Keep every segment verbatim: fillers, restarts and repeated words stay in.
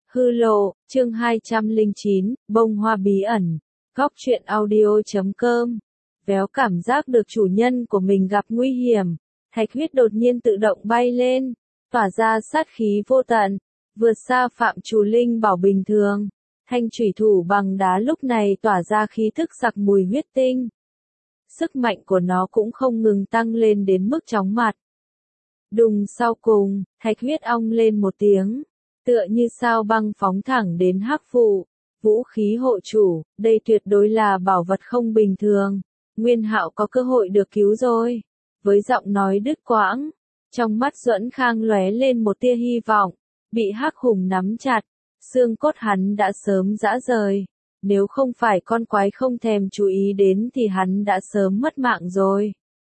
Hư lộ, chương hai trăm lẻ chín, bông hoa bí ẩn, góc truyện audio chấm com. Véo cảm giác được chủ nhân của mình gặp nguy hiểm, thạch huyết đột nhiên tự động bay lên, tỏa ra sát khí vô tận, vượt xa phạm trù linh bảo bình thường. Thanh chủy thủ bằng đá lúc này tỏa ra khí thức sặc mùi huyết tinh. Sức mạnh của nó cũng không ngừng tăng lên đến mức chóng mặt. Đùng sau cùng, thạch huyết ong lên một tiếng, tựa như sao băng phóng thẳng đến hắc phụ. Vũ khí hộ chủ, đây tuyệt đối là bảo vật không bình thường. Nguyên Hạo có cơ hội được cứu rồi. Với giọng nói đứt quãng, trong mắt Duẫn Khang lóe lên một tia hy vọng. Bị hắc hùng nắm chặt, xương cốt hắn đã sớm rã rời. Nếu không phải con quái không thèm chú ý đến thì hắn đã sớm mất mạng rồi.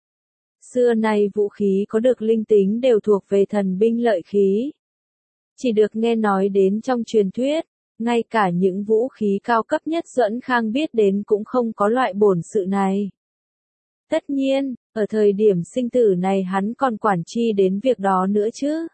Xưa nay vũ khí có được linh tính đều thuộc về thần binh lợi khí. Chỉ được nghe nói đến trong truyền thuyết, ngay cả những vũ khí cao cấp nhất Duẫn Khang biết đến cũng không có loại bổn sự này. Tất nhiên, ở thời điểm sinh tử này hắn còn quản chi đến việc đó nữa chứ.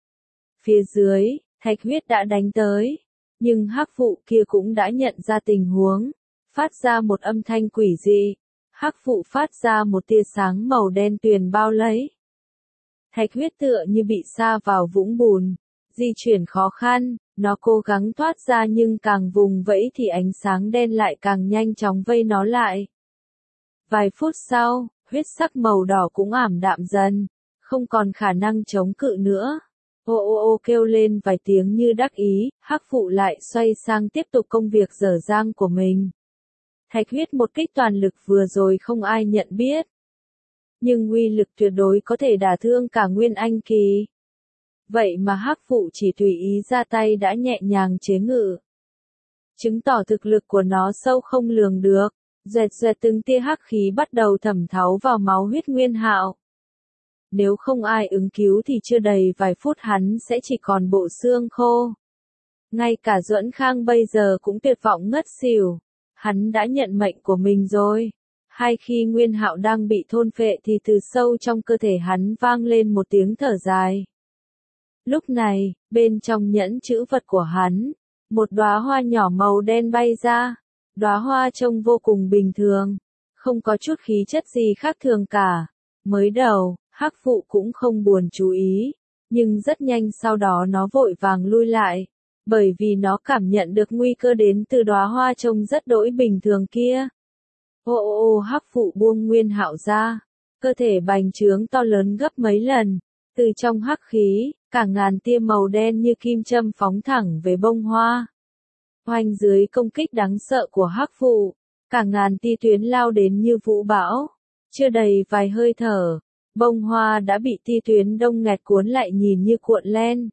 Phía dưới, thạch huyết đã đánh tới, nhưng hắc phụ kia cũng đã nhận ra tình huống, phát ra một âm thanh quỷ dị. Hắc phụ phát ra một tia sáng màu đen tuyền bao lấy. Thạch huyết tựa như bị sa vào vũng bùn, di chuyển khó khăn, nó cố gắng thoát ra nhưng càng vùng vẫy thì ánh sáng đen lại càng nhanh chóng vây nó lại. Vài phút sau, huyết sắc màu đỏ cũng ảm đạm dần, không còn khả năng chống cự nữa. Ô ô ô kêu lên vài tiếng như đắc ý, hắc phụ lại xoay sang tiếp tục công việc dở dang của mình. Thạch huyết một kích toàn lực vừa rồi không ai nhận biết. Nhưng uy lực tuyệt đối có thể đả thương cả Nguyên Anh kỳ. Vậy mà hắc phụ chỉ tùy ý ra tay đã nhẹ nhàng chế ngự. Chứng tỏ thực lực của nó sâu không lường được. Doẹt doẹt từng tia hắc khí bắt đầu thẩm thấu vào máu huyết Nguyên Hạo. Nếu không ai ứng cứu thì chưa đầy vài phút hắn sẽ chỉ còn bộ xương khô. Ngay cả Duẫn Khang bây giờ cũng tuyệt vọng ngất xỉu. Hắn đã nhận mệnh của mình rồi. Hai khi Nguyên Hạo đang bị thôn phệ thì từ sâu trong cơ thể hắn vang lên một tiếng thở dài. Lúc này, bên trong nhẫn chữ vật của hắn, một đóa hoa nhỏ màu đen bay ra. Đóa hoa trông vô cùng bình thường, không có chút khí chất gì khác thường cả. Mới đầu, hắc phụ cũng không buồn chú ý, nhưng rất nhanh sau đó nó vội vàng lui lại, bởi vì nó cảm nhận được nguy cơ đến từ đóa hoa trông rất đỗi bình thường kia. Ô ô ô hắc phụ buông Nguyên Hạo ra, cơ thể bành trướng to lớn gấp mấy lần, từ trong hắc khí, cả ngàn tia màu đen như kim châm phóng thẳng về bông hoa. Oanh dưới công kích đáng sợ của hắc phụ, cả ngàn tia tuyến lao đến như vũ bão. Chưa đầy vài hơi thở, bông hoa đã bị tia tuyến đông nghẹt cuốn lại nhìn như cuộn len.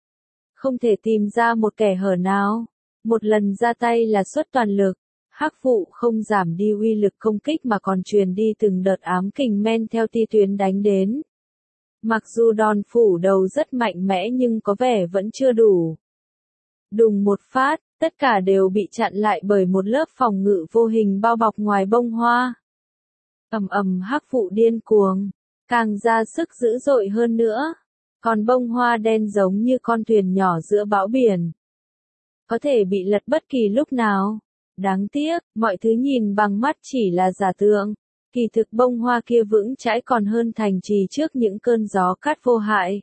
Không thể tìm ra một kẻ hở nào. Một lần ra tay là xuất toàn lực. Hắc phụ không giảm đi uy lực công kích mà còn truyền đi từng đợt ám kình men theo tia tuyến đánh đến. Mặc dù đòn phủ đầu rất mạnh mẽ nhưng có vẻ vẫn chưa đủ. Đùng một phát, tất cả đều bị chặn lại bởi một lớp phòng ngự vô hình bao bọc ngoài bông hoa. Ầm ầm hắc phụ điên cuồng, càng ra sức dữ dội hơn nữa. Còn bông hoa đen giống như con thuyền nhỏ giữa bão biển. Có thể bị lật bất kỳ lúc nào. Đáng tiếc, mọi thứ nhìn bằng mắt chỉ là giả tượng. Kỳ thực bông hoa kia vững chãi còn hơn thành trì trước những cơn gió cát vô hại.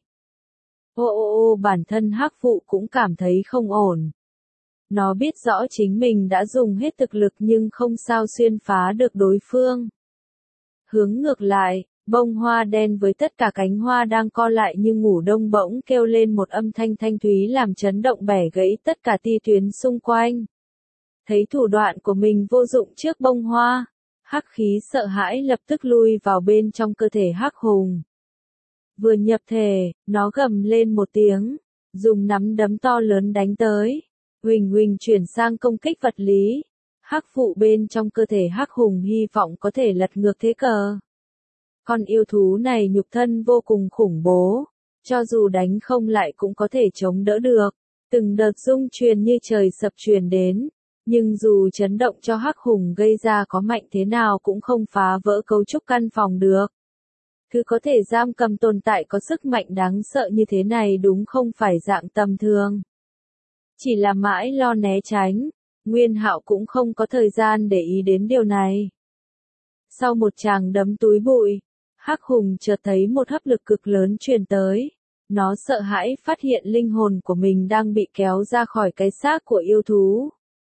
Ô ô ô bản thân hắc phụ cũng cảm thấy không ổn. Nó biết rõ chính mình đã dùng hết thực lực nhưng không sao xuyên phá được đối phương. Hướng ngược lại, bông hoa đen với tất cả cánh hoa đang co lại như ngủ đông bỗng kêu lên một âm thanh thanh thúy làm chấn động bẻ gãy tất cả tia tuyến xung quanh. Thấy thủ đoạn của mình vô dụng trước bông hoa, hắc khí sợ hãi lập tức lui vào bên trong cơ thể hắc hùng. Vừa nhập thể, nó gầm lên một tiếng, dùng nắm đấm to lớn đánh tới. Huỳnh huỳnh chuyển sang công kích vật lý. Hắc phụ bên trong cơ thể hắc hùng hy vọng có thể lật ngược thế cờ. Con yêu thú này nhục thân vô cùng khủng bố, cho dù đánh không lại cũng có thể chống đỡ được. Từng đợt rung truyền như trời sập truyền đến, nhưng dù chấn động cho hắc hùng gây ra có mạnh thế nào cũng không phá vỡ cấu trúc căn phòng được. Thứ có thể giam cầm tồn tại có sức mạnh đáng sợ như thế này đúng không phải dạng tầm thường. Chỉ là mãi lo né tránh, Nguyên Hạo cũng không có thời gian để ý đến điều này. Sau một tràng đấm túi bụi, Hắc Hùng chợt thấy một hấp lực cực lớn truyền tới. Nó sợ hãi phát hiện linh hồn của mình đang bị kéo ra khỏi cái xác của yêu thú.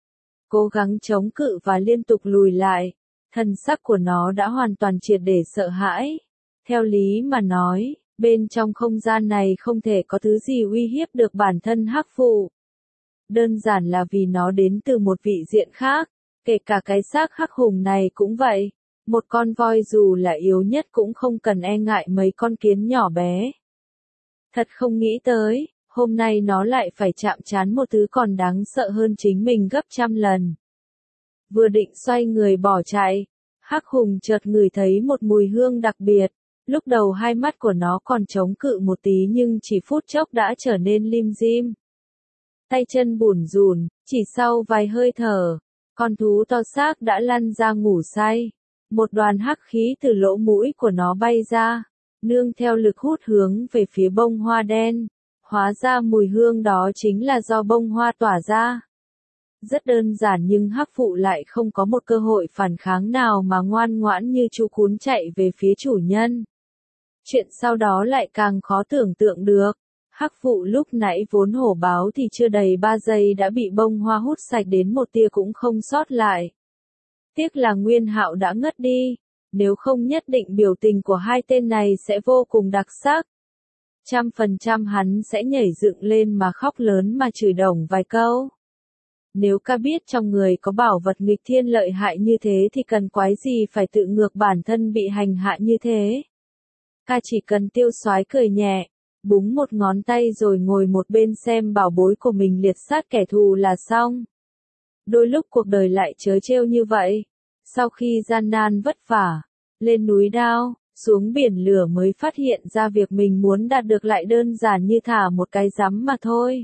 Cố gắng chống cự và liên tục lùi lại, thân sắc của nó đã hoàn toàn triệt để sợ hãi. Theo lý mà nói, bên trong không gian này không thể có thứ gì uy hiếp được bản thân Hắc Phụ. Đơn giản là vì nó đến từ một vị diện khác, kể cả cái xác Hắc Hùng này cũng vậy. Một con voi dù là yếu nhất cũng không cần e ngại mấy con kiến nhỏ bé. Thật không nghĩ tới, hôm nay nó lại phải chạm trán một thứ còn đáng sợ hơn chính mình gấp trăm lần. Vừa định xoay người bỏ chạy, Hắc Hùng chợt ngửi thấy một mùi hương đặc biệt. Lúc đầu hai mắt của nó còn chống cự một tí nhưng chỉ phút chốc đã trở nên lim dim. Tay chân bủn rủn, chỉ sau vài hơi thở, con thú to xác đã lăn ra ngủ say. Một đoàn hắc khí từ lỗ mũi của nó bay ra, nương theo lực hút hướng về phía bông hoa đen. Hóa ra mùi hương đó chính là do bông hoa tỏa ra. Rất đơn giản nhưng Hắc Phụ lại không có một cơ hội phản kháng nào mà ngoan ngoãn như chú cún chạy về phía chủ nhân. Chuyện sau đó lại càng khó tưởng tượng được. Hắc Phụ lúc nãy vốn hổ báo thì chưa đầy ba giây đã bị bông hoa hút sạch đến một tia cũng không sót lại. Tiếc là Nguyên Hạo đã ngất đi, nếu không nhất định biểu tình của hai tên này sẽ vô cùng đặc sắc. Trăm phần trăm hắn sẽ nhảy dựng lên mà khóc lớn mà chửi đồng vài câu. Nếu ca biết trong người có bảo vật nghịch thiên lợi hại như thế thì cần quái gì phải tự ngược bản thân bị hành hạ như thế. Ca chỉ cần tiêu soái cười nhẹ, búng một ngón tay rồi ngồi một bên xem bảo bối của mình liệt sát kẻ thù là xong. Đôi lúc cuộc đời lại trớ trêu như vậy. Sau khi gian nan vất vả, lên núi đao, xuống biển lửa mới phát hiện ra việc mình muốn đạt được lại đơn giản như thả một cái rắm mà thôi.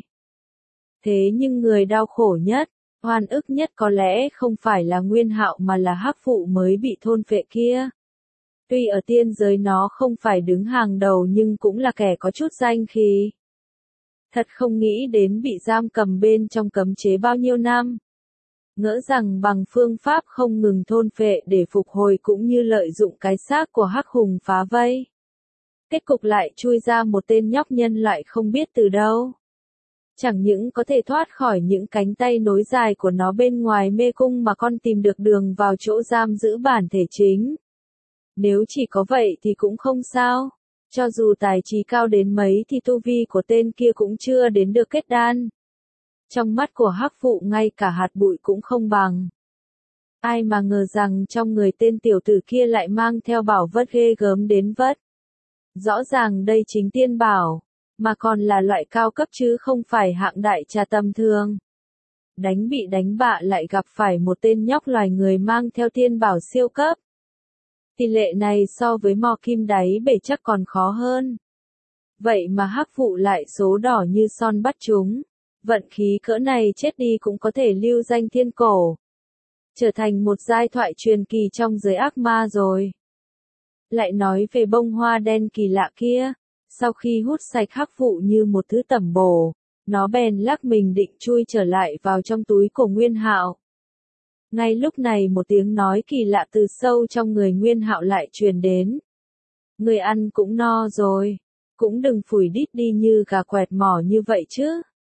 Thế nhưng người đau khổ nhất, oan ức nhất có lẽ không phải là Nguyên Hạo mà là Hắc Phụ mới bị thôn phệ kia. Tuy ở tiên giới nó không phải đứng hàng đầu nhưng cũng là kẻ có chút danh khí. Thật không nghĩ đến bị giam cầm bên trong cấm chế bao nhiêu năm. Ngỡ rằng bằng phương pháp không ngừng thôn phệ để phục hồi cũng như lợi dụng cái xác của Hắc Hùng phá vây. Kết cục lại chui ra một tên nhóc nhân loại không biết từ đâu. Chẳng những có thể thoát khỏi những cánh tay nối dài của nó bên ngoài mê cung mà còn tìm được đường vào chỗ giam giữ bản thể chính. Nếu chỉ có vậy thì cũng không sao. Cho dù tài trí cao đến mấy thì tu vi của tên kia cũng chưa đến được kết đan. Trong mắt của Hắc Phụ ngay cả hạt bụi cũng không bằng. Ai mà ngờ rằng trong người tên tiểu tử kia lại mang theo bảo vật ghê gớm đến vất. Rõ ràng đây chính tiên bảo, mà còn là loại cao cấp chứ không phải hạng đại trà tầm thường. Đánh bị đánh bạ lại gặp phải một tên nhóc loài người mang theo tiên bảo siêu cấp. Tỷ lệ này so với mò kim đáy bể chắc còn khó hơn. Vậy mà Hắc Phụ lại số đỏ như son bắt chúng. Vận khí cỡ này chết đi cũng có thể lưu danh thiên cổ. Trở thành một giai thoại truyền kỳ trong giới ác ma rồi. Lại nói về bông hoa đen kỳ lạ kia. Sau khi hút sạch Hắc Phụ như một thứ tẩm bổ, nó bèn lắc mình định chui trở lại vào trong túi của Nguyên Hạo. Ngay lúc này một tiếng nói kỳ lạ từ sâu trong người Nguyên Hạo lại truyền đến. Người ăn cũng no rồi, cũng đừng phủi đít đi như gà quẹt mỏ như vậy chứ.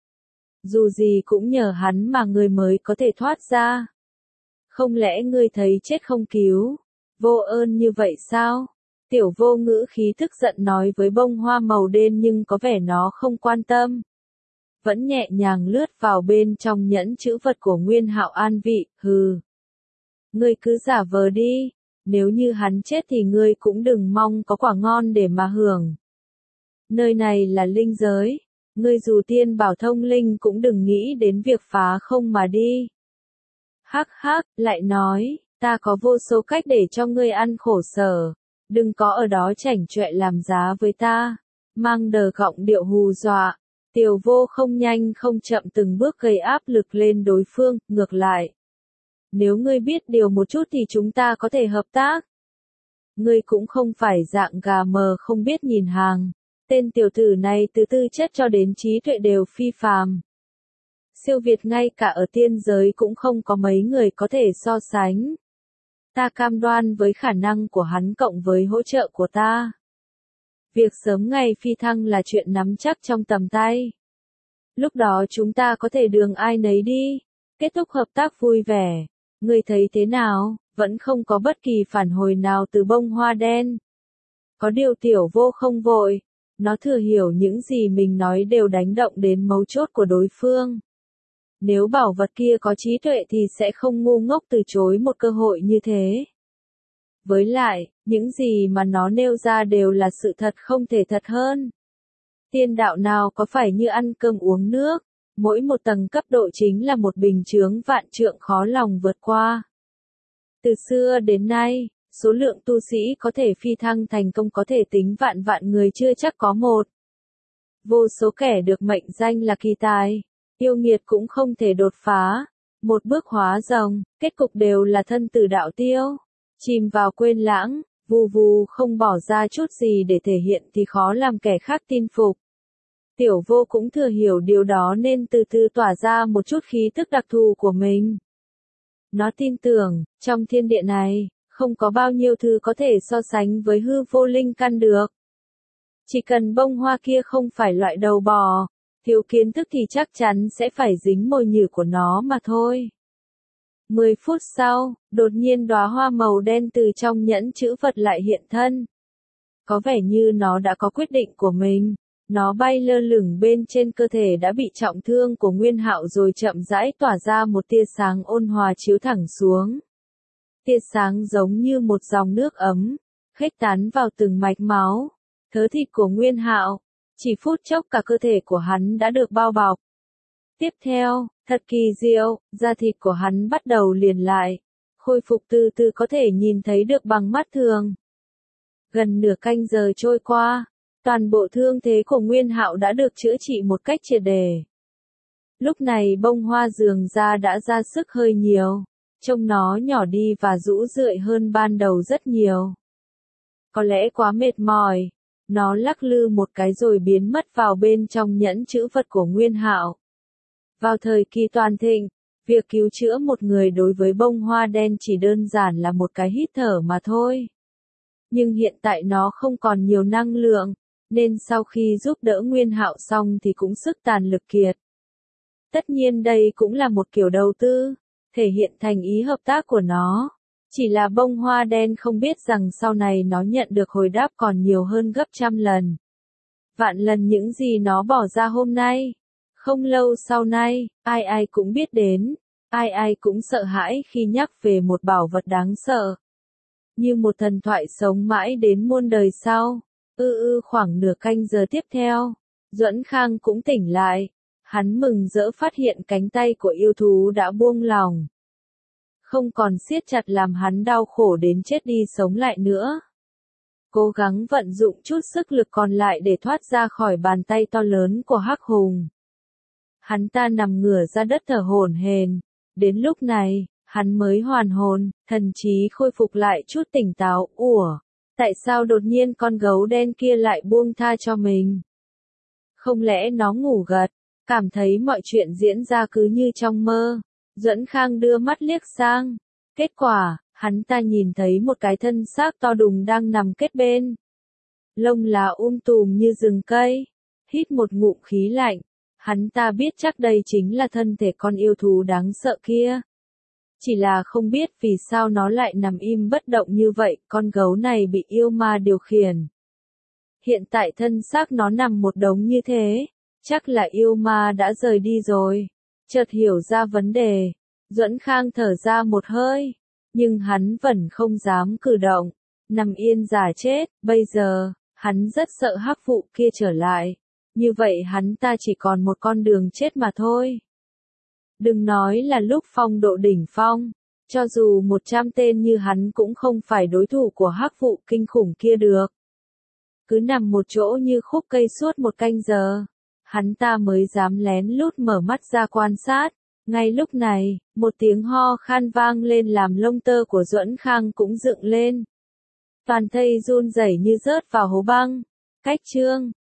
Dù gì cũng nhờ hắn mà người mới có thể thoát ra. Không lẽ ngươi thấy chết không cứu, vô ơn như vậy sao? Tiểu Vô Ngữ khí tức giận nói với bông hoa màu đen nhưng có vẻ nó không quan tâm. Vẫn nhẹ nhàng lướt vào bên trong nhẫn chữ vật của Nguyên Hạo an vị, hừ. Ngươi cứ giả vờ đi, nếu như hắn chết thì ngươi cũng đừng mong có quả ngon để mà hưởng. Nơi này là linh giới, ngươi dù tiên bảo thông linh cũng đừng nghĩ đến việc phá không mà đi. Hắc hắc, lại nói, ta có vô số cách để cho ngươi ăn khổ sở. Đừng có ở đó chảnh chọe làm giá với ta, mang đờ gọng điệu hù dọa. Tiểu Vô không nhanh không chậm từng bước gây áp lực lên đối phương, ngược lại. Nếu ngươi biết điều một chút thì chúng ta có thể hợp tác. Ngươi cũng không phải dạng gà mờ không biết nhìn hàng. Tên tiểu tử này từ tư chất cho đến trí tuệ đều phi phàm. Siêu việt ngay cả ở tiên giới cũng không có mấy người có thể so sánh. Ta cam đoan với khả năng của hắn cộng với hỗ trợ của ta. Việc sớm ngày phi thăng là chuyện nắm chắc trong tầm tay. Lúc đó chúng ta có thể đường ai nấy đi. Kết thúc hợp tác vui vẻ. Ngươi thấy thế nào? Vẫn không có bất kỳ phản hồi nào từ bông hoa đen. Có điều tiểu vô không vội. Nó thừa hiểu những gì mình nói đều đánh động đến mấu chốt của đối phương. Nếu bảo vật kia có trí tuệ thì sẽ không ngu ngốc từ chối một cơ hội như thế. Với lại, những gì mà nó nêu ra đều là sự thật không thể thật hơn. Tiên đạo nào có phải như ăn cơm uống nước, mỗi một tầng cấp độ chính là một bình chướng vạn trượng khó lòng vượt qua. Từ xưa đến nay, số lượng tu sĩ có thể phi thăng thành công có thể tính vạn vạn người chưa chắc có một. Vô số kẻ được mệnh danh là kỳ tài, yêu nghiệt cũng không thể đột phá. Một bước hóa rồng, kết cục đều là thân tử đạo tiêu. Chìm vào quên lãng, vù vù không bỏ ra chút gì để thể hiện thì khó làm kẻ khác tin phục. Tiểu vô cũng thừa hiểu điều đó nên từ từ tỏa ra một chút khí thức đặc thù của mình. Nó tin tưởng, trong thiên địa này, không có bao nhiêu thứ có thể so sánh với hư vô linh căn được. Chỉ cần bông hoa kia không phải loại đầu bò, thiếu kiến thức thì chắc chắn sẽ phải dính mồi nhử của nó mà thôi. Mười phút sau, đột nhiên đóa hoa màu đen từ trong nhẫn chữ vật lại hiện thân. Có vẻ như nó đã có quyết định của mình. Nó bay lơ lửng bên trên cơ thể đã bị trọng thương của Nguyên Hạo rồi chậm rãi tỏa ra một tia sáng ôn hòa chiếu thẳng xuống. Tia sáng giống như một dòng nước ấm, khuếch tán vào từng mạch máu, thớ thịt của Nguyên Hạo. Chỉ phút chốc cả cơ thể của hắn đã được bao bọc. Tiếp theo, thật kỳ diệu, da thịt của hắn bắt đầu liền lại, khôi phục từ từ có thể nhìn thấy được bằng mắt thường. Gần nửa canh giờ trôi qua, toàn bộ thương thế của Nguyên Hạo đã được chữa trị một cách triệt để. Lúc này bông hoa dường ra đã ra sức hơi nhiều, trông nó nhỏ đi và rũ rượi hơn ban đầu rất nhiều. Có lẽ quá mệt mỏi, nó lắc lư một cái rồi biến mất vào bên trong nhẫn chữ vật của Nguyên Hạo. Vào thời kỳ toàn thịnh, việc cứu chữa một người đối với bông hoa đen chỉ đơn giản là một cái hít thở mà thôi. Nhưng hiện tại nó không còn nhiều năng lượng, nên sau khi giúp đỡ Nguyên Hạo xong thì cũng sức tàn lực kiệt. Tất nhiên đây cũng là một kiểu đầu tư, thể hiện thành ý hợp tác của nó. Chỉ là bông hoa đen không biết rằng sau này nó nhận được hồi đáp còn nhiều hơn gấp trăm lần. Vạn lần những gì nó bỏ ra hôm nay. Không lâu sau này, ai ai cũng biết đến, ai ai cũng sợ hãi khi nhắc về một bảo vật đáng sợ. Như một thần thoại sống mãi đến muôn đời sau. Ư ư khoảng nửa canh giờ tiếp theo, Duẫn Khang cũng tỉnh lại. Hắn mừng rỡ phát hiện cánh tay của yêu thú đã buông lỏng. Không còn siết chặt làm hắn đau khổ đến chết đi sống lại nữa. Cố gắng vận dụng chút sức lực còn lại để thoát ra khỏi bàn tay to lớn của Hắc Hùng. Hắn ta nằm ngửa ra đất thở hổn hển. Đến lúc này, hắn mới hoàn hồn, thần trí khôi phục lại chút tỉnh táo. Ủa, tại sao đột nhiên con gấu đen kia lại buông tha cho mình? Không lẽ nó ngủ gật, cảm thấy mọi chuyện diễn ra cứ như trong mơ? Duẫn Khang đưa mắt liếc sang. Kết quả, hắn ta nhìn thấy một cái thân xác to đùng đang nằm kết bên. Lông là um tùm như rừng cây. Hít một ngụm khí lạnh. Hắn ta biết chắc đây chính là thân thể con yêu thú đáng sợ kia. Chỉ là không biết vì sao nó lại nằm im bất động như vậy, con gấu này bị yêu ma điều khiển. Hiện tại thân xác nó nằm một đống như thế, chắc là yêu ma đã rời đi rồi. Chợt hiểu ra vấn đề, Duẫn Khang thở ra một hơi, nhưng hắn vẫn không dám cử động, nằm yên giả chết. Bây giờ, hắn rất sợ hắc vụ kia trở lại. Như vậy hắn ta chỉ còn một con đường chết mà thôi. Đừng nói là lúc phong độ đỉnh phong, cho dù một trăm tên như hắn cũng không phải đối thủ của hắc vụ kinh khủng kia được. Cứ nằm một chỗ như khúc cây suốt một canh giờ, hắn ta mới dám lén lút mở mắt ra quan sát. Ngay lúc này, một tiếng ho khan vang lên làm lông tơ của Duẫn Khang cũng dựng lên. Toàn thây run rẩy như rớt vào hố băng. Cách chương